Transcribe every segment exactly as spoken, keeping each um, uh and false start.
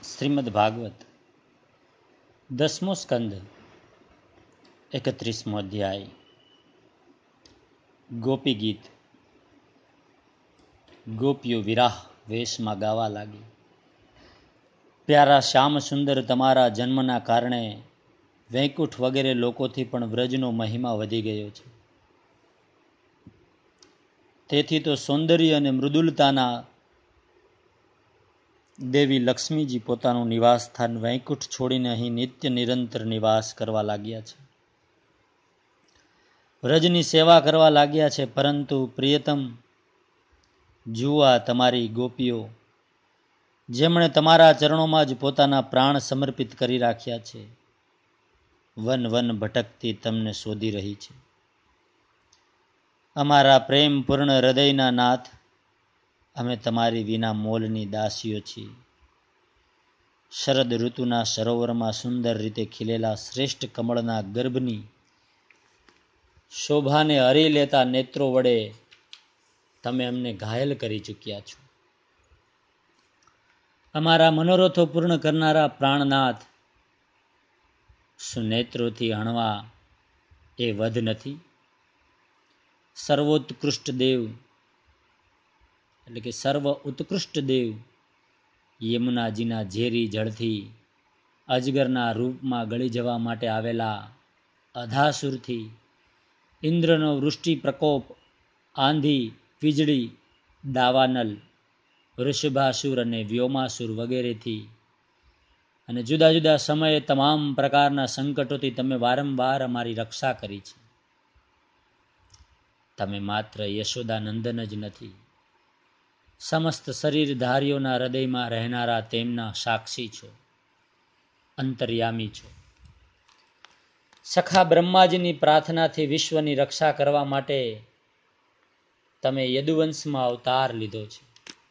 શ્રીમદ ભાગવત દસમો સ્કંદ એકત્રીસમો અધ્યાય. ગોપી ગીત. ગોપીઓ વિરાહ વેશમાં ગાવા લાગી. પ્યારા શ્યામ સુંદર, તમારા જન્મના કારણે વૈકુંઠ વગેરે લોકોથી પણ વ્રજનો મહિમા વધી ગયો છે. તેથી તો સૌંદર્ય અને મૃદુલતાના દેવી લક્ષ્મીજી પોતાનું નિવાસ સ્થાન વૈકુંઠ છોડીને અહીં નિત્ય નિરંતર નિવાસ કરવા લાગ્યા છે. વ્રજની સેવા કરવા લાગ્યા છે. પરંતુ પ્રિયતમ, જુઓ આ તમારી ગોપીઓ, જેમણે તમારા ચરણોમાં જ પોતાના પ્રાણ સમર્પિત કરી રાખ્યા છે, વન વન ભટકતી તમને શોધી રહી છે. અમારા પ્રેમપૂર્ણ હૃદયના નાથ, અમે તમારી વિના મોલની દાસીઓ છીએ. શરદ ઋતુના સરોવરમાં સુંદર રીતે ખીલેલા શ્રેષ્ઠ કમળના ગર્ભની શોભાને હરી લેતા નેત્રો વડે તમે અમને ઘાયલ કરી ચૂક્યા છો. અમારા મનોરથો પૂર્ણ કરનારા પ્રાણનાથ, શું નેત્રોથી હણવા એ વધ નથી? સર્વોત્કૃષ્ટ દેવ એટલે કે સર્વ ઉત્કૃષ્ટ દેવ યમુનાજીના ઝેરી જળથી અજગરના રૂપમાં ગળી જવા માટે આવેલા અધાસુરથી ઇન્દ્રનો વૃષ્ટિ પ્રકોપ, આંધી, વીજળી, દાવાનલ, વૃષભાસુર અને વ્યોમાસુર વગેરેથી અને જુદા જુદા સમયે તમામ પ્રકારના સંકટોથી તમે વારંવાર અમારી રક્ષા કરી છે. તમે માત્ર યશોદાનંદન જ નથી, સમસ્ત શરીરધારીઓના હૃદયમાં રહેનારા તેમના સાક્ષી છો, અંતર્યામી છો. સખા બ્રહ્માજીની પ્રાર્થનાથી વિશ્વની રક્ષા કરવા માટે તમે યદુવંશમાં અવતાર લીધો છે.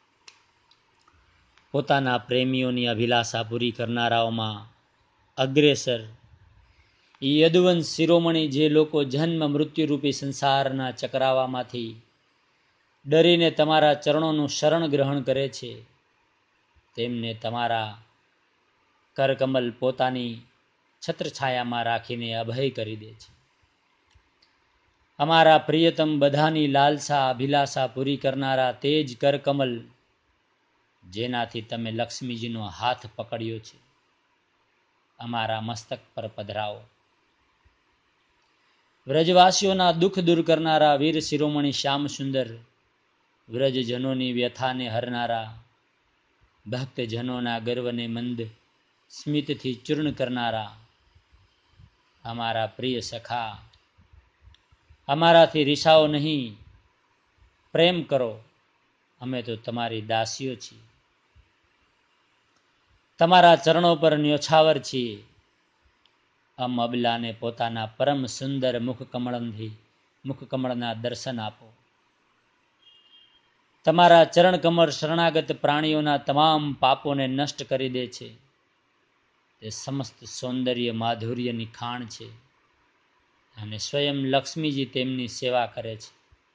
પોતાના પ્રેમીઓની અભિલાષા પૂરી કરનારાઓમાં અગ્રેસર યદુવંશ શિરોમણી, જે લોકો જન્મ મૃત્યુરૂપી સંસારના ચક્રાવામાંથી ડરીને તમારા ચરણોનું શરણ ગ્રહણ કરે છે, તેમને તમારા કરકમલ પોતાની છત્રછાયામાં રાખીને અભય કરી દે છે. અમારા પ્રિયતમ, બધાની લાલસા અભિલાષા પૂરી કરનારા તે જ કરકમલ જેનાથી તમે લક્ષ્મીજીનો હાથ પકડ્યો છે, અમારા મસ્તક પર પધરાવો. વ્રજવાસીઓના દુઃખ દૂર કરનારા વીર શિરોમણી શ્યામ સુંદર, વ્રજજનોની વ્યથાને હરનારા, ભક્તજનોના ગર્વને મંદ સ્મિતથી ચૂર્ણ કરનારા અમારા પ્રિય સખા, અમારાથી રિસાઓ નહીં, પ્રેમ કરો. અમે તો તમારી દાસીઓ છીએ, તમારા ચરણો પર ન્યોછાવર છીએ. અમ અબલાને પોતાના પરમ સુંદર મુખકમળથી મુખકમળના દર્શન આપો. તમારા ચરણ કમળ શરણાગત પ્રાણીઓના તમામ પાપોને નષ્ટ કરી દે છે. તે સમસ્ત સૌંદર્ય માધુર્યની ખાણ છે અને સ્વયં લક્ષ્મીજી તેમની સેવા કરે છે.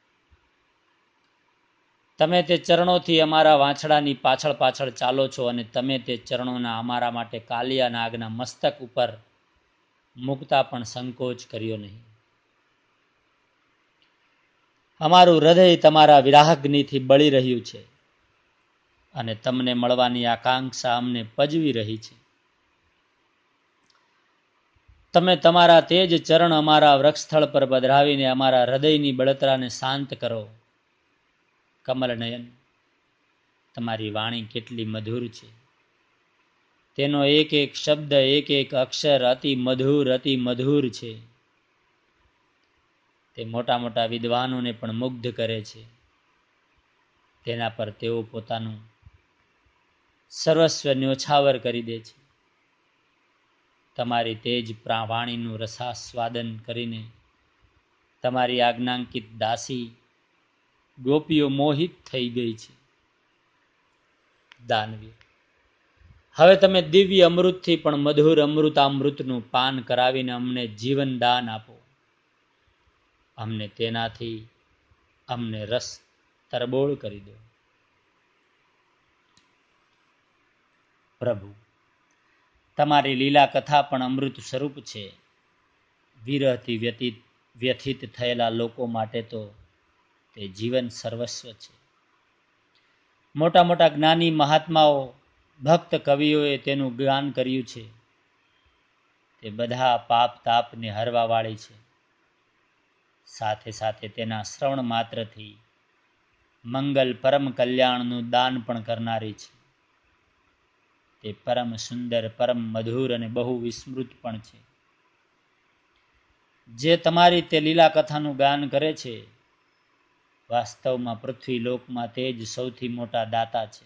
તમે તે ચરણોથી અમારા વાંછડાની પાછળ પાછળ ચાલો છો અને તમે તે ચરણોના અમારા માટે કાલિયા નાગના મસ્તક ઉપર મૂકતા પણ સંકોચ કર્યો નહીં. અમારું હૃદય તમારા વિરાહગ્નિથી બળી રહ્યું છે અને તમને મળવાની આકાંક્ષા અમને પજવી રહી છે. તમે તમારા તે જ ચરણ અમારા વૃક્ષસ્થળ પર પધરાવીને અમારા હૃદયની બળતરાને શાંત કરો. કમલનયન, તમારી વાણી કેટલી મધુર છે. તેનો એક એક શબ્દ, એક એક અક્ષર અતિ મધુર અતિ મધુર છે. તે મોટા મોટા વિદ્વાનોને પણ મુગ્ધ કરે છે. તેના પર તેઓ પોતાનું સર્વસ્વ ન્યોછાવર કરી દે છે. તમારી તેજ વાણીનું રસાસ્વાદન કરીને તમારી આજ્ઞાંકિત દાસી ગોપીઓ મોહિત થઈ ગઈ છે. દાનવી, હવે તમે દિવ્ય અમૃતથી પણ મધુર અમૃતામૃતનું પાન કરાવીને અમને જીવન દાન આપો. અમને તેનાથી અમને રસ તરબોળ કરી દો. પ્રભુ, તમારી લીલા કથા પણ અમૃત સ્વરૂપ છે. વિરહથી વ્યતીત વ્યથિત થયેલા લોકો માટે તો તે જીવન સર્વસ્વ છે. મોટા મોટા જ્ઞાની મહાત્માઓ, ભક્ત કવિઓએ તેનું ગાન કર્યું છે. તે બધા પાપ તાપને હરવા વાળી છે. સાથે સાથે તેના શ્રવણ માત્રથી મંગલ પરમ કલ્યાણનું દાન પણ કરનારી છે. તે પરમ સુંદર, પરમ મધુર અને બહુ વિસ્મૃત પણ છે. જે તમારી તે લીલા કથાનું ગાન કરે છે, વાસ્તવમાં પૃથ્વી લોકમાં તે જ સૌથી મોટા દાતા છે.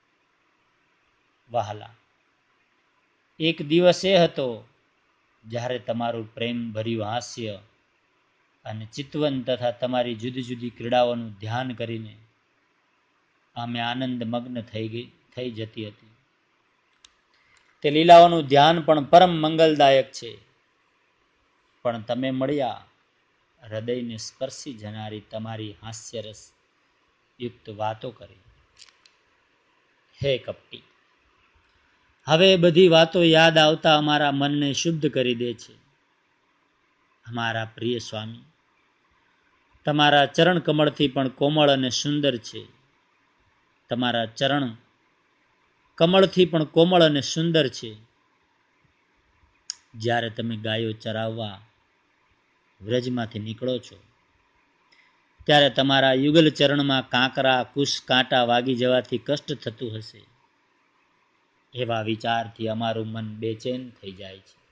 વહાલા, એક દિવસ એ હતો જ્યારે તમારું પ્રેમ ભર્યું હાસ્ય અને ચિતવન તથા તમારી જુદી જુદી ક્રીડાઓનું ધ્યાન કરીને અમે આનંદ મગ્ન થઈ ગઈ થઈ જતી હતી. તે લીલાઓનું ધ્યાન પણ પરમ મંગલદાયક છે. પણ તમે મળ્યા, હૃદયને સ્પર્શી જનારી તમારી હાસ્યરસ યુક્ત વાતો કરી. હે કપટી, હવે બધી વાતો યાદ આવતા અમારા મનને શુદ્ધ કરી દે છે. અમારા પ્રિય સ્વામી, તમારા ચરણ કમળથી પણ કોમળ અને સુંદર છે. તમારા ચરણ કમળથી પણ કોમળ અને સુંદર છે. જ્યારે તમે ગાયો ચરાવવા વ્રજમાંથી નીકળો છો, ત્યારે તમારા યુગલ ચરણમાં કાંકરા, કુશ, કાંટા વાગી જવાથી કષ્ટ થતું હશે. એવા વિચારથી અમારું મન બેચેન થઈ જાય છે.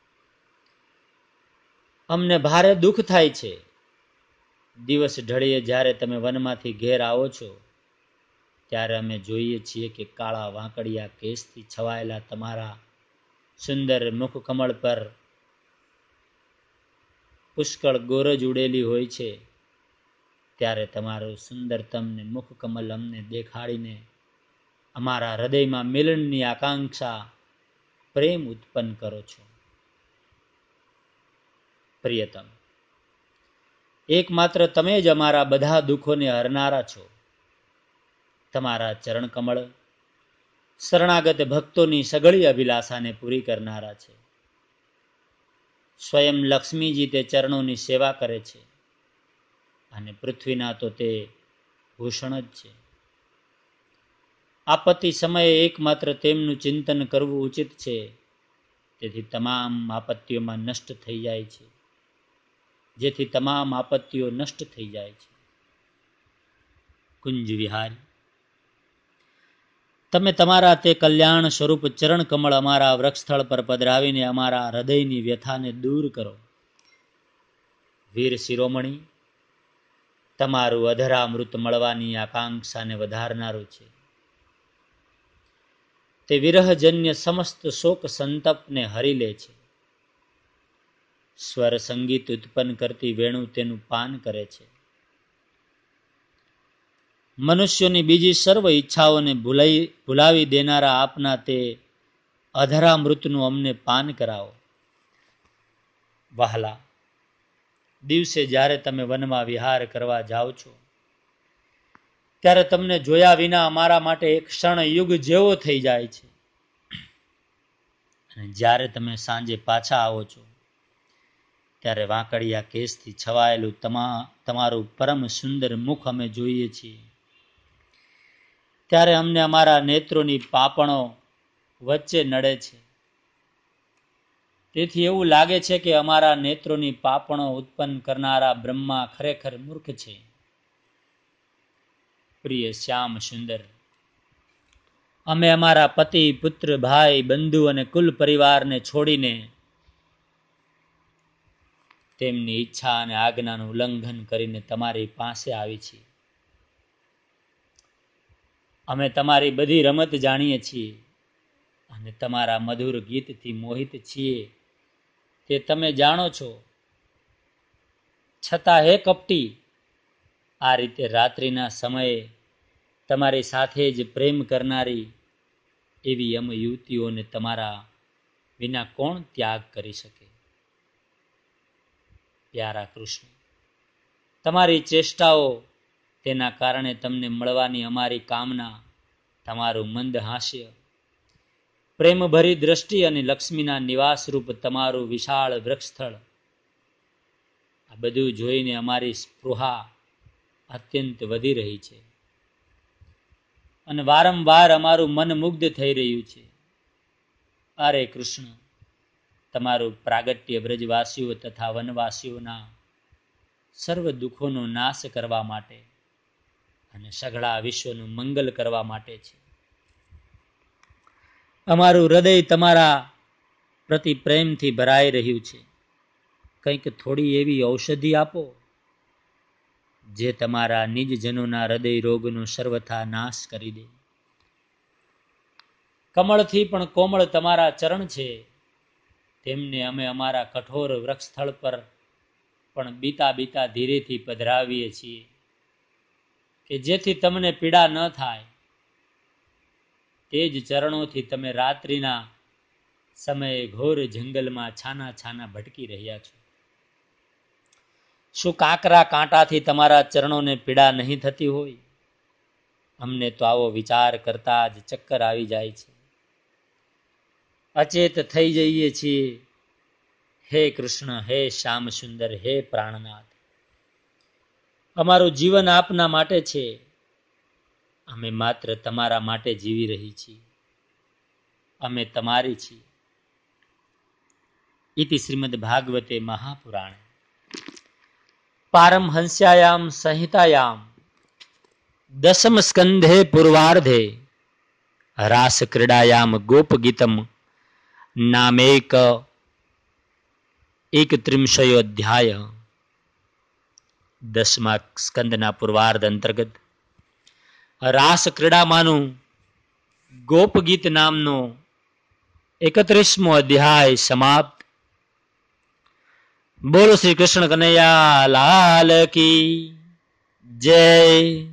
અમને ભારે દુઃખ થાય છે. દિવસ ઢળીએ જ્યારે તમે વનમાંથી ઘેર આવો છો, ત્યારે અમે જોઈએ છીએ કે કાળા વાંકડિયા કેસથી છવાયેલા તમારા સુંદર મુખકમળ પર પુષ્કળ ગોરજ ઉડેલી હોય છે. ત્યારે તમારું સુંદરતમ ને મુખકમલ અમને દેખાડીને અમારા હૃદયમાં મિલનની આકાંક્ષા, પ્રેમ ઉત્પન્ન કરો છો. પ્રિયતમ, એકમાત્ર તમે જ અમારા બધા દુઃખોને હરનારા છો. તમારા ચરણકમળ શરણાગત ભક્તોની સઘળી અભિલાષાને પૂરી કરનારા છે. સ્વયં લક્ષ્મીજી તે ચરણોની સેવા કરે છે, અને પૃથ્વીના તો તે ભૂષણ જ છે. આપત્તિ સમયે એકમાત્ર તેમનું ચિંતન કરવું ઉચિત છે. તેથી તમામ આપત્તિઓમાં નષ્ટ થઈ જાય છે. જેથી તમામ આપત્તિઓ નષ્ટ થઈ જાય છે. કુંજ વિહારી, તમે તમારા તે કલ્યાણ સ્વરૂપ ચરણ કમળ અમારા વૃક્ષસ્થળ પર પધરાવીને અમારા હૃદયની વ્યથાને દૂર કરો. વીર શિરોમણી, તમારું અધરામૃત મળવાની આકાંક્ષાને વધારનારું છે. તે વિરહજન્ય સમસ્ત શોક સંતપને હરી લે છે. સ્વર સંગીત ઉત્પન્ન કરતી વેણુ તેનું પાન કરે છે. મનુષ્યોની બીજી સર્વ ઈચ્છાઓને ભૂલાઈ ભૂલાવી દેનારા આપના તે અધરામૃતનું અમને પાન કરાવો. વહાલા, દિવસે જ્યારે તમે વનમાં વિહાર કરવા જાઓ છો, ત્યારે તમને જોયા વિના અમારા માટે એક ક્ષણ યુગ જેવો થઈ જાય છે. અને જ્યારે તમે સાંજે પાછા આવો છો, ત્યારે વાંકડિયા કેસથી છવાયેલું તમા તમારું પરમ સુંદર મુખ અમે જોઈએ છીએ. ત્યારે અમને અમારા નેત્રોની પાપણો વચ્ચે નડે છે. તેથી એવું લાગે છે કે અમારા નેત્રોની પાપણો ઉત્પન્ન કરનારા બ્રહ્મા ખરેખર મૂર્ખ છે. પ્રિય શ્યામ સુંદર, અમે અમારા પતિ, પુત્ર, ભાઈ, બંધુ અને કુલ પરિવારને છોડીને તેમની ઈચ્છા અને આજ્ઞાનું ઉલ્લંઘન કરીને તમારી પાસે આવી છીએ. અમે તમારી બધી રમત જાણીએ છીએ અને તમારા મધુર ગીતથી મોહિત છીએ, તે તમે જાણો છો. છતાં હે કપટી, આ રીતે રાત્રિના સમયે તમારી સાથે જ પ્રેમ કરનારી એવી અમ યુવતીઓને તમારા વિના કોણ ત્યાગ કરી શકે? પ્યારા કૃષ્ણ, તમારી ચેષ્ટાઓ, તેના કારણે તમને મળવાની અમારી કામના, તમારું મંદ હાસ્ય, પ્રેમ ભરી દ્રષ્ટિ અને લક્ષ્મીના નિવાસ રૂપ તમારું વિશાળ વૃક્ષસ્થળ, આ બધું જોઈને અમારી સ્પૃહા અત્યંત વધી રહી છે અને વારંવાર અમારું મન મુગ્ધ થઈ રહ્યું છે. અરે કૃષ્ણ, તમારું પ્રાગટ્ય બ્રજવાસીઓ તથા વનવાસીઓના સર્વ દુઃખોનો નાશ કરવા માટે અને સઘળા વિશ્વનું મંગલ કરવા માટે છે. અમારું હૃદય તમારા પ્રતિ પ્રેમથી ભરાઈ રહ્યું છે. કંઈક થોડી એવી ઔષધિ આપો જે તમારા નિજજનોના હૃદય રોગનો સર્વથા નાશ કરી દે. કમળથી પણ કોમળ તમારા ચરણ છે, તેમને અમે અમારા કઠોર વૃક્ષસ્થળ પર પણ બીતા બીતા ધીરેથી પધરાવીએ છીએ કે જેથી તમને પીડા ન થાય. તે જ ચરણોથી તમે રાત્રિના સમયે ઘોર જંગલમાં છાના છાના ભટકી રહ્યા છો. શું કાંકરા કાંટાથી તમારા ચરણોને પીડા નહીં થતી હોય? અમને તો આવો વિચાર કરતા જ ચક્કર આવી જાય છે, અચેત થઈ જઈએ છીએ. હે કૃષ્ણ, હે શ્યામ સુંદર, હે પ્રાણનાથ, અમારું જીવન આપના માટે છે. અમે માત્ર તમારા માટે જીવી રહી છીએ. અમે તમારી છીએ. ઇતિ શ્રીમદ ભાગવતે મહાપુરાણે પારમહંસ્યાયામ સંહિતાયામ દશમ સ્કંધે પૂર્વાર્ધે રાસ ક્રીડાયામ ગોપગીતમ નામેક એકત્રિંશયો અધ્યાય. દસમા સ્કંદના પૂર્વાર્ધ અંતર્ગત રાસ ક્રીડામાંનું ગોપગીત નામનો એકત્રીસમો અધ્યાય સમાપ્ત. બોલો શ્રી કૃષ્ણ કનૈયા લાલ કી જય.